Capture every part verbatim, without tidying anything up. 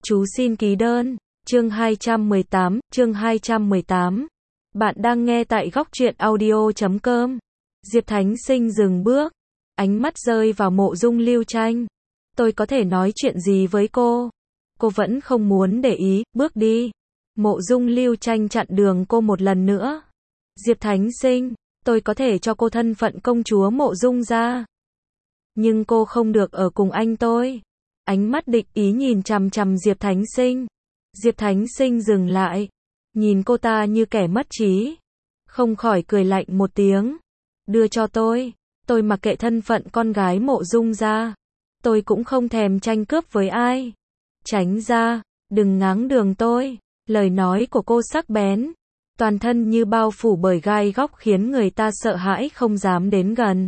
Chú xin ký đơn. Chương hai trăm mười tám, chương hai trăm mười tám. Bạn đang nghe tại góc truyện audio chấm com. Diệp Thánh Sinh dừng bước, ánh mắt rơi vào Mộ Dung Lưu Tranh. Tôi có thể nói chuyện gì với cô? Cô vẫn không muốn để ý, bước đi. Mộ Dung Lưu Tranh chặn đường cô một lần nữa. Diệp Thánh Sinh, tôi có thể cho cô thân phận công chúa Mộ Dung gia. Nhưng cô không được ở cùng anh tôi. Ánh mắt địch ý nhìn chằm chằm Diệp Thánh Sinh. Diệp Thánh Sinh dừng lại, nhìn cô ta như kẻ mất trí. Không khỏi cười lạnh một tiếng. Đưa cho tôi, tôi mặc kệ thân phận con gái Mộ Dung gia. Tôi cũng không thèm tranh cướp với ai. Tránh ra, đừng ngáng đường tôi. Lời nói của cô sắc bén, toàn thân như bao phủ bởi gai góc khiến người ta sợ hãi không dám đến gần.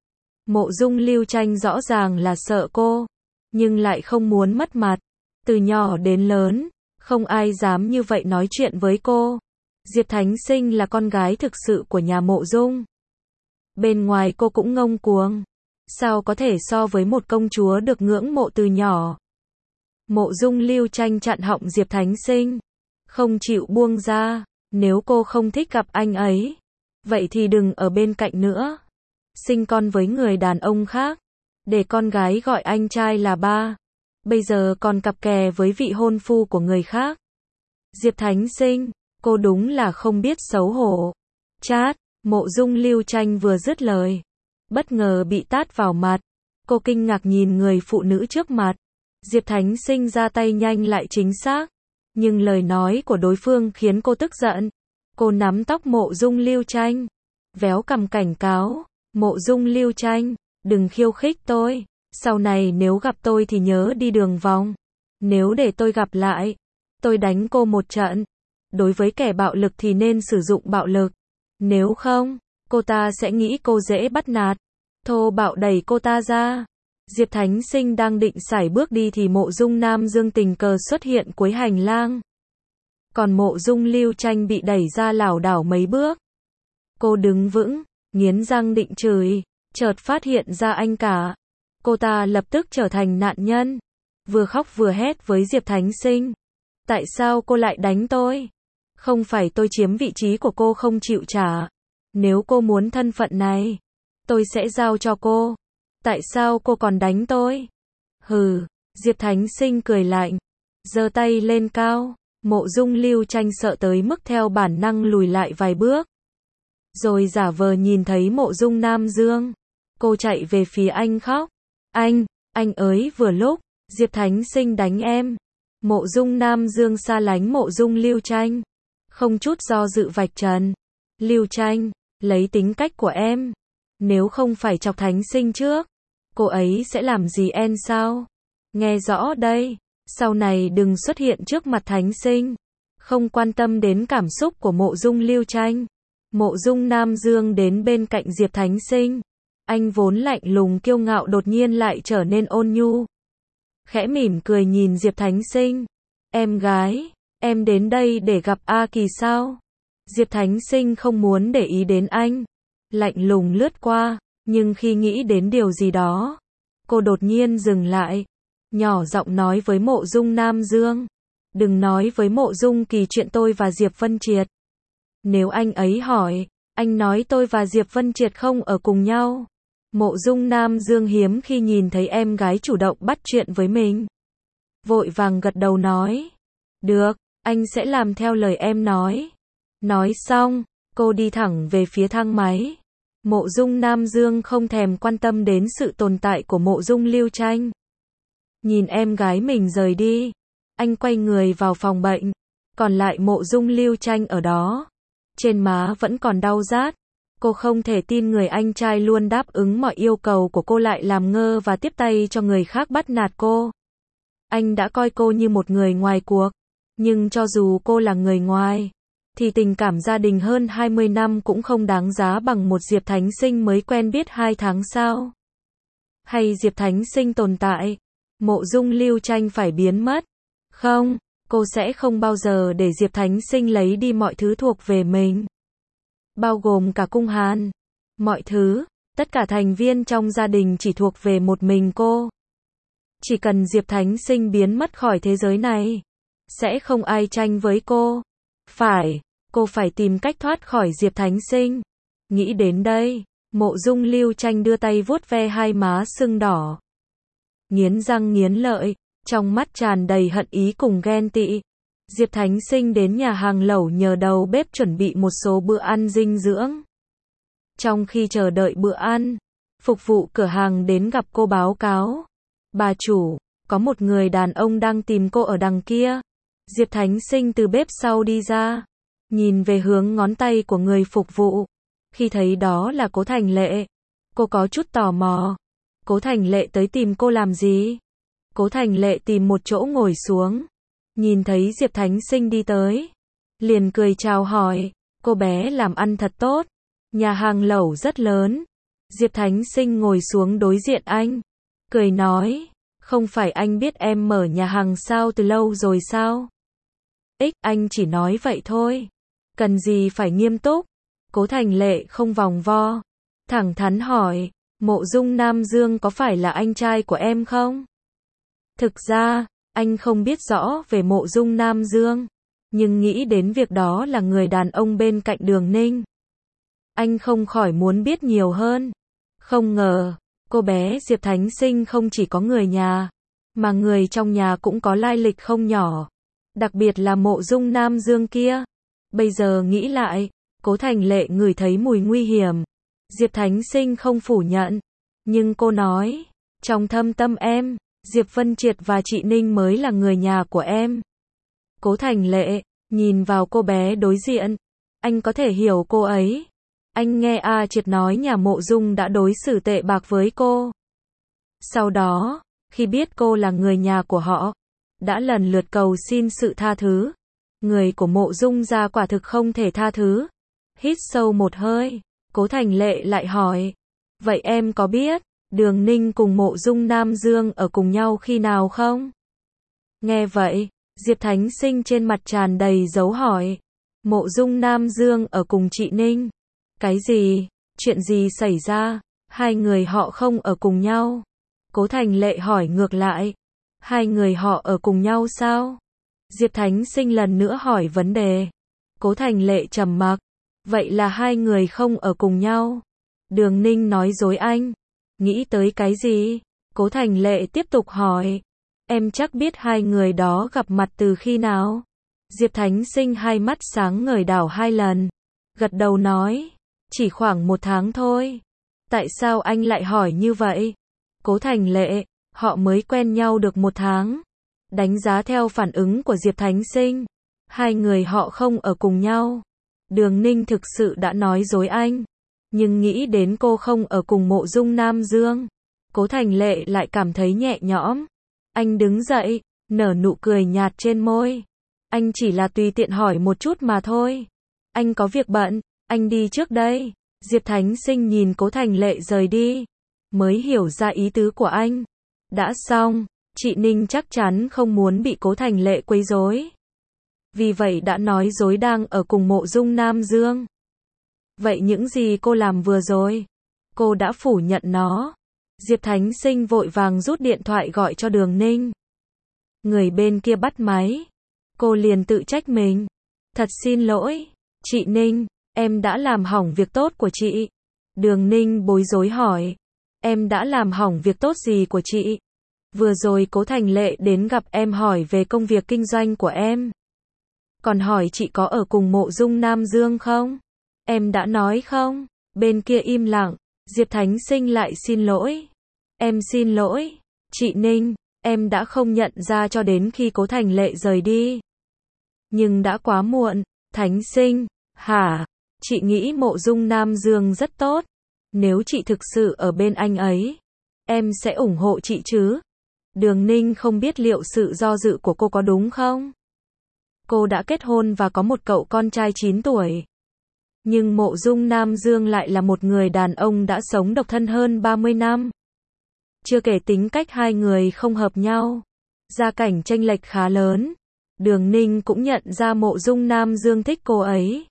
Mộ Dung Lưu Tranh rõ ràng là sợ cô, nhưng lại không muốn mất mặt. Từ nhỏ đến lớn, không ai dám như vậy nói chuyện với cô. Diệp Thánh Sinh là con gái thực sự của nhà Mộ Dung. Bên ngoài cô cũng ngông cuồng, sao có thể so với một công chúa được ngưỡng mộ từ nhỏ. Mộ Dung Lưu Tranh chặn họng Diệp Thánh Sinh, không chịu buông ra. Nếu cô không thích gặp anh ấy, vậy thì đừng ở bên cạnh nữa. Sinh con với người đàn ông khác, để con gái gọi anh trai là ba. Bây giờ còn cặp kè với vị hôn phu của người khác. Diệp Thánh Sinh, cô đúng là không biết xấu hổ. Chát, Mộ Dung Lưu Tranh vừa dứt lời, bất ngờ bị tát vào mặt. Cô kinh ngạc nhìn người phụ nữ trước mặt. Diệp Thánh Sinh ra tay nhanh lại chính xác, nhưng lời nói của đối phương khiến cô tức giận. Cô nắm tóc Mộ Dung Lưu Tranh, véo cằm cảnh cáo. Mộ Dung Lưu Tranh, đừng khiêu khích tôi. Sau này nếu gặp tôi thì nhớ đi đường vòng. Nếu để tôi gặp lại, tôi đánh cô một trận. Đối với kẻ bạo lực thì nên sử dụng bạo lực. Nếu không, cô ta sẽ nghĩ cô dễ bắt nạt. Thô bạo đẩy cô ta ra. Diệp Thánh Sinh đang định sải bước đi thì Mộ Dung Nam Dương tình cờ xuất hiện cuối hành lang. Còn Mộ Dung Lưu Tranh bị đẩy ra lảo đảo mấy bước. Cô đứng vững, nghiến răng định chửi, chợt phát hiện ra anh cả. Cô ta lập tức trở thành nạn nhân, vừa khóc vừa hét với Diệp Thánh Sinh. Tại sao cô lại đánh tôi? Không phải tôi chiếm vị trí của cô không chịu trả. Nếu cô muốn thân phận này, tôi sẽ giao cho cô. Tại sao cô còn đánh tôi? Hừ, Diệp Thánh Sinh cười lạnh, giơ tay lên cao. Mộ Dung Lưu Tranh sợ tới mức theo bản năng lùi lại vài bước. Rồi giả vờ nhìn thấy Mộ Dung Nam Dương. Cô chạy về phía anh khóc. Anh, anh ơi vừa lúc, Diệp Thánh Sinh đánh em. Mộ Dung Nam Dương xa lánh Mộ Dung Lưu Tranh, không chút do dự vạch trần. Lưu Tranh, lấy tính cách của em, nếu không phải chọc Thánh Sinh trước, cô ấy sẽ làm gì em sao? Nghe rõ đây, sau này đừng xuất hiện trước mặt Thánh Sinh. Không quan tâm đến cảm xúc của Mộ Dung Lưu Tranh, Mộ Dung Nam Dương đến bên cạnh Diệp Thánh Sinh. Anh vốn lạnh lùng kiêu ngạo đột nhiên lại trở nên ôn nhu. Khẽ mỉm cười nhìn Diệp Thánh Sinh. Em gái, em đến đây để gặp A Kỳ sao? Diệp Thánh Sinh không muốn để ý đến anh, lạnh lùng lướt qua, nhưng khi nghĩ đến điều gì đó, cô đột nhiên dừng lại, nhỏ giọng nói với Mộ Dung Nam Dương. Đừng nói với Mộ Dung Kỳ chuyện tôi và Diệp Vân Triệt. Nếu anh ấy hỏi, anh nói tôi và Diệp Vân Triệt không ở cùng nhau. Mộ Dung Nam Dương hiếm khi nhìn thấy em gái chủ động bắt chuyện với mình. Vội vàng gật đầu nói. Được, anh sẽ làm theo lời em nói. Nói xong, cô đi thẳng về phía thang máy. Mộ Dung Nam Dương không thèm quan tâm đến sự tồn tại của Mộ Dung Lưu Tranh. Nhìn em gái mình rời đi, anh quay người vào phòng bệnh. Còn lại Mộ Dung Lưu Tranh ở đó. Trên má vẫn còn đau rát. Cô không thể tin người anh trai luôn đáp ứng mọi yêu cầu của cô lại làm ngơ và tiếp tay cho người khác bắt nạt cô. Anh đã coi cô như một người ngoài cuộc. Nhưng cho dù cô là người ngoài, thì tình cảm gia đình hơn hai mươi năm cũng không đáng giá bằng một Diệp Thánh Sinh mới quen biết hai tháng sao. Hay Diệp Thánh Sinh tồn tại, Mộ Dung Lưu Tranh phải biến mất. Không, cô sẽ không bao giờ để Diệp Thánh Sinh lấy đi mọi thứ thuộc về mình. Bao gồm cả cung Hàn. Mọi thứ, tất cả thành viên trong gia đình chỉ thuộc về một mình cô. Chỉ cần Diệp Thánh Sinh biến mất khỏi thế giới này, sẽ không ai tranh với cô. Phải, cô phải tìm cách thoát khỏi Diệp Thánh Sinh. Nghĩ đến đây, Mộ Dung Lưu Tranh đưa tay vuốt ve hai má sưng đỏ. Nghiến răng nghiến lợi, trong mắt tràn đầy hận ý cùng ghen tị. Diệp Thánh Sinh đến nhà hàng lẩu nhờ đầu bếp chuẩn bị một số bữa ăn dinh dưỡng. Trong khi chờ đợi bữa ăn, phục vụ cửa hàng đến gặp cô báo cáo. Bà chủ, có một người đàn ông đang tìm cô ở đằng kia. Diệp Thánh Sinh từ bếp sau đi ra, nhìn về hướng ngón tay của người phục vụ. Khi thấy đó là Cố Thành Lệ, cô có chút tò mò. Cố Thành Lệ tới tìm cô làm gì? Cố Thành Lệ tìm một chỗ ngồi xuống, nhìn thấy Diệp Thánh Sinh đi tới, liền cười chào hỏi. Cô bé làm ăn thật tốt, nhà hàng lẩu rất lớn. Diệp Thánh Sinh ngồi xuống đối diện anh, cười nói, không phải anh biết em mở nhà hàng sao từ lâu rồi sao? Ích, anh chỉ nói vậy thôi, cần gì phải nghiêm túc. Cố Thành Lệ không vòng vo, thẳng thắn hỏi, Mộ Dung Nam Dương có phải là anh trai của em không? Thực ra, anh không biết rõ về Mộ Dung Nam Dương, nhưng nghĩ đến việc đó là người đàn ông bên cạnh Đường Ninh, anh không khỏi muốn biết nhiều hơn. Không ngờ, cô bé Diệp Thánh Sinh không chỉ có người nhà, mà người trong nhà cũng có lai lịch không nhỏ, đặc biệt là Mộ Dung Nam Dương kia. Bây giờ nghĩ lại, Cố Thành Lệ ngửi thấy mùi nguy hiểm. Diệp Thánh Sinh không phủ nhận, nhưng cô nói, trong thâm tâm em, Diệp Vân Triệt và chị Ninh mới là người nhà của em. Cố Thành Lệ nhìn vào cô bé đối diện, anh có thể hiểu cô ấy. Anh nghe A Triệt nói nhà Mộ Dung đã đối xử tệ bạc với cô. Sau đó, khi biết cô là người nhà của họ, đã lần lượt cầu xin sự tha thứ. Người của Mộ Dung gia quả thực không thể tha thứ. Hít sâu một hơi, Cố Thành Lệ lại hỏi, vậy em có biết Đường Ninh cùng Mộ Dung Nam Dương ở cùng nhau khi nào không? Nghe vậy, Diệp Thánh Sinh trên mặt tràn đầy dấu hỏi. Mộ Dung Nam Dương ở cùng chị Ninh? Cái gì? Chuyện gì xảy ra? Hai người họ không ở cùng nhau? Cố Thành Lệ hỏi ngược lại. Hai người họ ở cùng nhau sao? Diệp Thánh Sinh lần nữa hỏi vấn đề. Cố Thành Lệ trầm mặc. Vậy là hai người không ở cùng nhau. Đường Ninh nói dối anh. Nghĩ tới cái gì? Cố Thành Lệ tiếp tục hỏi. Em chắc biết hai người đó gặp mặt từ khi nào? Diệp Thánh Sinh hai mắt sáng ngời đảo hai lần. Gật đầu nói. Chỉ khoảng một tháng thôi. Tại sao anh lại hỏi như vậy? Cố Thành Lệ, họ mới quen nhau được một tháng. Đánh giá theo phản ứng của Diệp Thánh Sinh, hai người họ không ở cùng nhau. Đường Ninh thực sự đã nói dối anh. Nhưng nghĩ đến cô không ở cùng Mộ Dung Nam Dương, Cố Thành Lệ lại cảm thấy nhẹ nhõm. Anh đứng dậy, nở nụ cười nhạt trên môi. Anh chỉ là tùy tiện hỏi một chút mà thôi. Anh có việc bận, anh đi trước đây. Diệp Thánh Sinh nhìn Cố Thành Lệ rời đi, mới hiểu ra ý tứ của anh. Đã xong, chị Ninh chắc chắn không muốn bị Cố Thành Lệ quấy rối. Vì vậy đã nói dối đang ở cùng Mộ Dung Nam Dương. Vậy những gì cô làm vừa rồi, cô đã phủ nhận nó. Diệp Thánh Sinh vội vàng rút điện thoại gọi cho Đường Ninh. Người bên kia bắt máy. Cô liền tự trách mình. Thật xin lỗi, chị Ninh, em đã làm hỏng việc tốt của chị. Đường Ninh bối rối hỏi. Em đã làm hỏng việc tốt gì của chị? Vừa rồi Cố Thành Lệ đến gặp em hỏi về công việc kinh doanh của em. Còn hỏi chị có ở cùng Mộ Dung Nam Dương không? Em đã nói không? Bên kia im lặng. Diệp Thánh Sinh lại xin lỗi. Em xin lỗi, chị Ninh, em đã không nhận ra cho đến khi Cố Thành Lệ rời đi. Nhưng đã quá muộn. Thánh Sinh, hả? Chị nghĩ Mộ Dung Nam Dương rất tốt. Nếu chị thực sự ở bên anh ấy, em sẽ ủng hộ chị chứ? Đường Ninh không biết liệu sự do dự của cô có đúng không? Cô đã kết hôn và có một cậu con trai chín tuổi. Nhưng Mộ Dung Nam Dương lại là một người đàn ông đã sống độc thân hơn ba mươi năm. Chưa kể tính cách hai người không hợp nhau, gia cảnh chênh lệch khá lớn. Đường Ninh cũng nhận ra Mộ Dung Nam Dương thích cô ấy.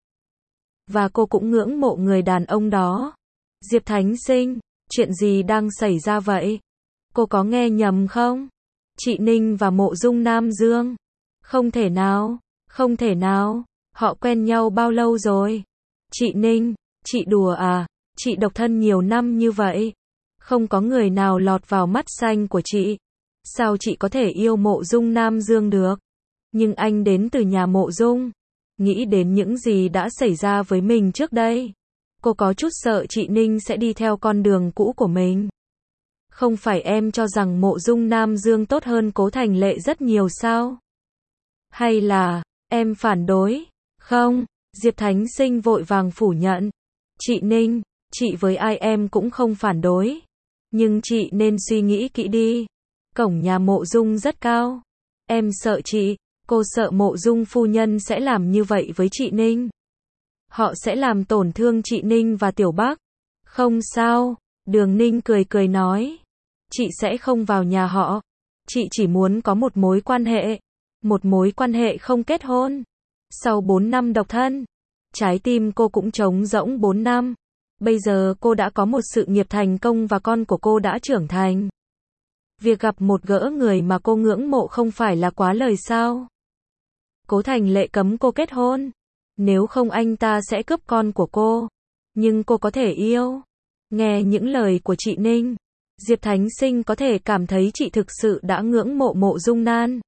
Và cô cũng ngưỡng mộ người đàn ông đó. Diệp Thánh Sinh, chuyện gì đang xảy ra vậy? Cô có nghe nhầm không? Chị Ninh và Mộ Dung Nam Dương. Không thể nào, không thể nào, họ quen nhau bao lâu rồi? Chị Ninh, chị đùa à, chị độc thân nhiều năm như vậy. Không có người nào lọt vào mắt xanh của chị. Sao chị có thể yêu Mộ Dung Nam Dương được? Nhưng anh đến từ nhà Mộ Dung. Nghĩ đến những gì đã xảy ra với mình trước đây. Cô có chút sợ chị Ninh sẽ đi theo con đường cũ của mình. Không phải em cho rằng Mộ Dung Nam Dương tốt hơn Cố Thành Lệ rất nhiều sao? Hay là, em phản đối? Không, Diệp Thánh Sinh vội vàng phủ nhận. Chị Ninh, chị với ai em cũng không phản đối. Nhưng chị nên suy nghĩ kỹ đi. Cổng nhà Mộ Dung rất cao. Em sợ chị, cô sợ Mộ Dung phu nhân sẽ làm như vậy với chị Ninh. Họ sẽ làm tổn thương chị Ninh và Tiểu Bắc. Không sao, Đường Ninh cười cười nói. Chị sẽ không vào nhà họ. Chị chỉ muốn có một mối quan hệ. Một mối quan hệ không kết hôn. Sau bốn năm độc thân, trái tim cô cũng trống rỗng bốn năm. Bây giờ cô đã có một sự nghiệp thành công và con của cô đã trưởng thành. Việc gặp một gỡ người mà cô ngưỡng mộ không phải là quá lời sao? Cố Thành Lệ cấm cô kết hôn. Nếu không anh ta sẽ cướp con của cô. Nhưng cô có thể yêu. Nghe những lời của chị Ninh, Diệp Thánh Sinh có thể cảm thấy chị thực sự đã ngưỡng mộ Mộ Dung Nan.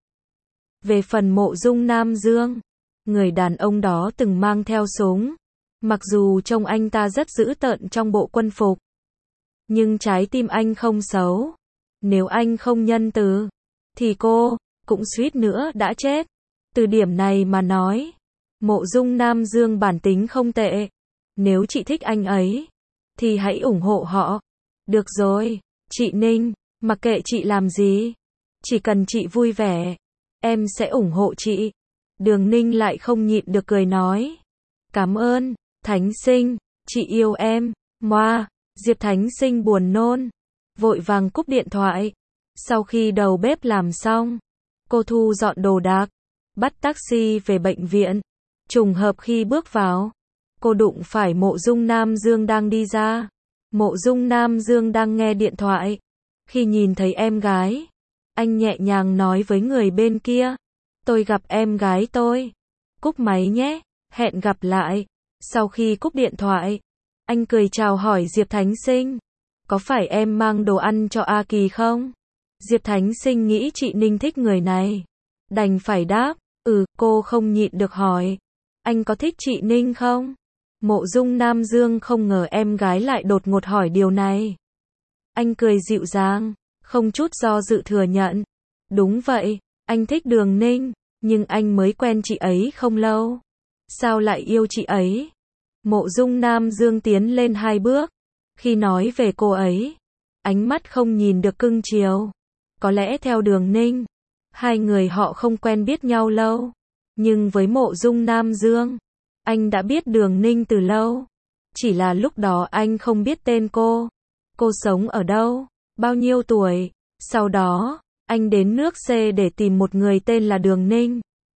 Về phần Mộ Dung Nam Dương, người đàn ông đó từng mang theo súng. Mặc dù trông anh ta rất dữ tợn trong bộ quân phục. Nhưng trái tim anh không xấu. Nếu anh không nhân từ, thì cô cũng suýt nữa đã chết. Từ điểm này mà nói, Mộ Dung Nam Dương bản tính không tệ. Nếu chị thích anh ấy, thì hãy ủng hộ họ. Được rồi, chị Ninh, mặc kệ chị làm gì, chỉ cần chị vui vẻ, em sẽ ủng hộ chị. Đường Ninh lại không nhịn được cười nói. Cảm ơn, Thánh Sinh, chị yêu em. Moa, Diệp Thánh Sinh buồn nôn, vội vàng cúp điện thoại. Sau khi đầu bếp làm xong, cô thu dọn đồ đạc, bắt taxi về bệnh viện. Trùng hợp khi bước vào, cô đụng phải Mộ Dung Nam Dương đang đi ra. Mộ Dung Nam Dương đang nghe điện thoại. Khi nhìn thấy em gái, anh nhẹ nhàng nói với người bên kia. Tôi gặp em gái tôi. Cúp máy nhé, hẹn gặp lại. Sau khi cúp điện thoại, anh cười chào hỏi Diệp Thánh Sinh. Có phải em mang đồ ăn cho A Kỳ không? Diệp Thánh Sinh nghĩ chị Ninh thích người này. Đành phải đáp, ừ, cô không nhịn được hỏi. Anh có thích chị Ninh không? Mộ Dung Nam Dương không ngờ em gái lại đột ngột hỏi điều này. Anh cười dịu dàng, không chút do dự thừa nhận. Đúng vậy, anh thích Đường Ninh, nhưng anh mới quen chị ấy không lâu. Sao lại yêu chị ấy? Mộ Dung Nam Dương tiến lên hai bước. Khi nói về cô ấy, ánh mắt không nhìn được cưng chiều. Có lẽ theo Đường Ninh, hai người họ không quen biết nhau lâu. Nhưng với Mộ Dung Nam Dương, anh đã biết Đường Ninh từ lâu. Chỉ là lúc đó anh không biết tên cô. Cô sống ở đâu? Bao nhiêu tuổi? Sau đó, anh đến nước C để tìm một người tên là Đường Ninh.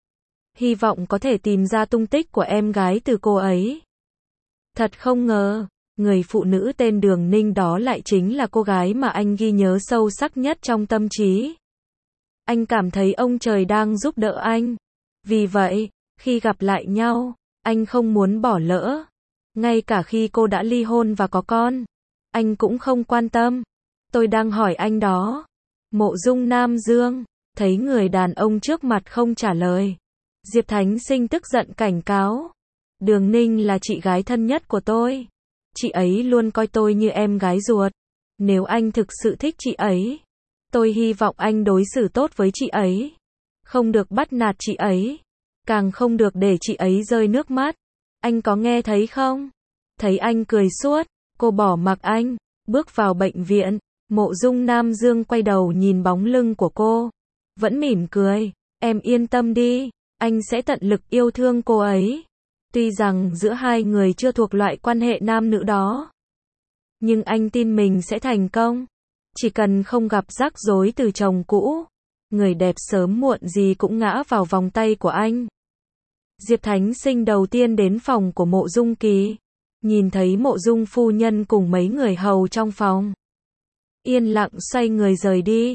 Hy vọng có thể tìm ra tung tích của em gái từ cô ấy. Thật không ngờ, người phụ nữ tên Đường Ninh đó lại chính là cô gái mà anh ghi nhớ sâu sắc nhất trong tâm trí. Anh cảm thấy ông trời đang giúp đỡ anh. Vì vậy, khi gặp lại nhau, anh không muốn bỏ lỡ. Ngay cả khi cô đã ly hôn và có con, anh cũng không quan tâm. Tôi đang hỏi anh đó. Mộ Dung Nam Dương, thấy người đàn ông trước mặt không trả lời. Diệp Thánh Sinh tức giận cảnh cáo. Đường Ninh là chị gái thân nhất của tôi. Chị ấy luôn coi tôi như em gái ruột. Nếu anh thực sự thích chị ấy, tôi hy vọng anh đối xử tốt với chị ấy. Không được bắt nạt chị ấy. Càng không được để chị ấy rơi nước mắt. Anh có nghe thấy không? Thấy anh cười suốt, cô bỏ mặc anh, bước vào bệnh viện. Mộ Dung Nam Dương quay đầu nhìn bóng lưng của cô, vẫn mỉm cười. Em yên tâm đi, anh sẽ tận lực yêu thương cô ấy. Tuy rằng giữa hai người chưa thuộc loại quan hệ nam nữ đó, nhưng anh tin mình sẽ thành công. Chỉ cần không gặp rắc rối từ chồng cũ, người đẹp sớm muộn gì cũng ngã vào vòng tay của anh. Diệp Thánh Sinh đầu tiên đến phòng của Mộ Dung Kỳ, nhìn thấy Mộ Dung phu nhân cùng mấy người hầu trong phòng. Yên lặng xoay người rời đi.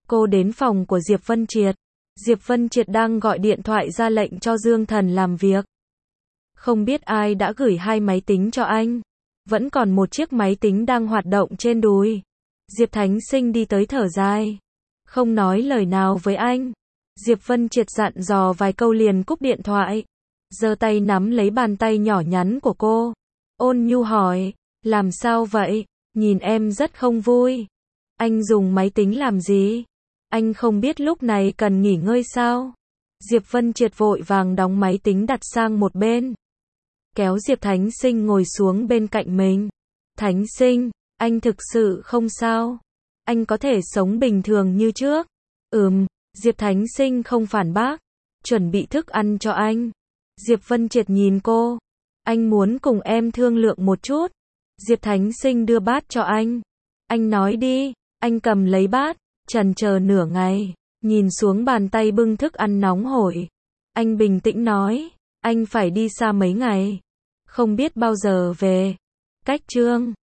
Cô đến phòng của Diệp Vân Triệt. Diệp Vân Triệt đang gọi điện thoại ra lệnh cho Dương Thần làm việc. Không biết ai đã gửi hai máy tính cho anh. Vẫn còn một chiếc máy tính đang hoạt động trên đùi. Diệp Thánh Sinh đi tới thở dài. Không nói lời nào với anh. Diệp Vân Triệt dặn dò vài câu liền cúp điện thoại. Giơ tay nắm lấy bàn tay nhỏ nhắn của cô. Ôn nhu hỏi, làm sao vậy? Nhìn em rất không vui. Anh dùng máy tính làm gì? Anh không biết lúc này cần nghỉ ngơi sao? Diệp Vân Triệt vội vàng đóng máy tính đặt sang một bên. Kéo Diệp Thánh Sinh ngồi xuống bên cạnh mình. Thánh Sinh, anh thực sự không sao? Anh có thể sống bình thường như trước? Ừm, Diệp Thánh Sinh không phản bác. Chuẩn bị thức ăn cho anh. Diệp Vân Triệt nhìn cô. Anh muốn cùng em thương lượng một chút. Diệp Thánh Sinh đưa bát cho anh. Anh nói đi. Anh cầm lấy bát, chần chờ nửa ngày, nhìn xuống bàn tay bưng thức ăn nóng hổi. Anh bình tĩnh nói, anh phải đi xa mấy ngày. Không biết bao giờ về. Cách chương